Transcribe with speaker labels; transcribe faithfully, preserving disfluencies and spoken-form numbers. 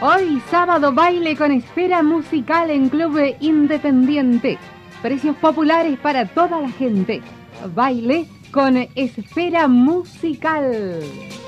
Speaker 1: Hoy sábado baile con Esfera Musical en Club Independiente. Precios populares para toda la gente. Baile con Esfera Musical.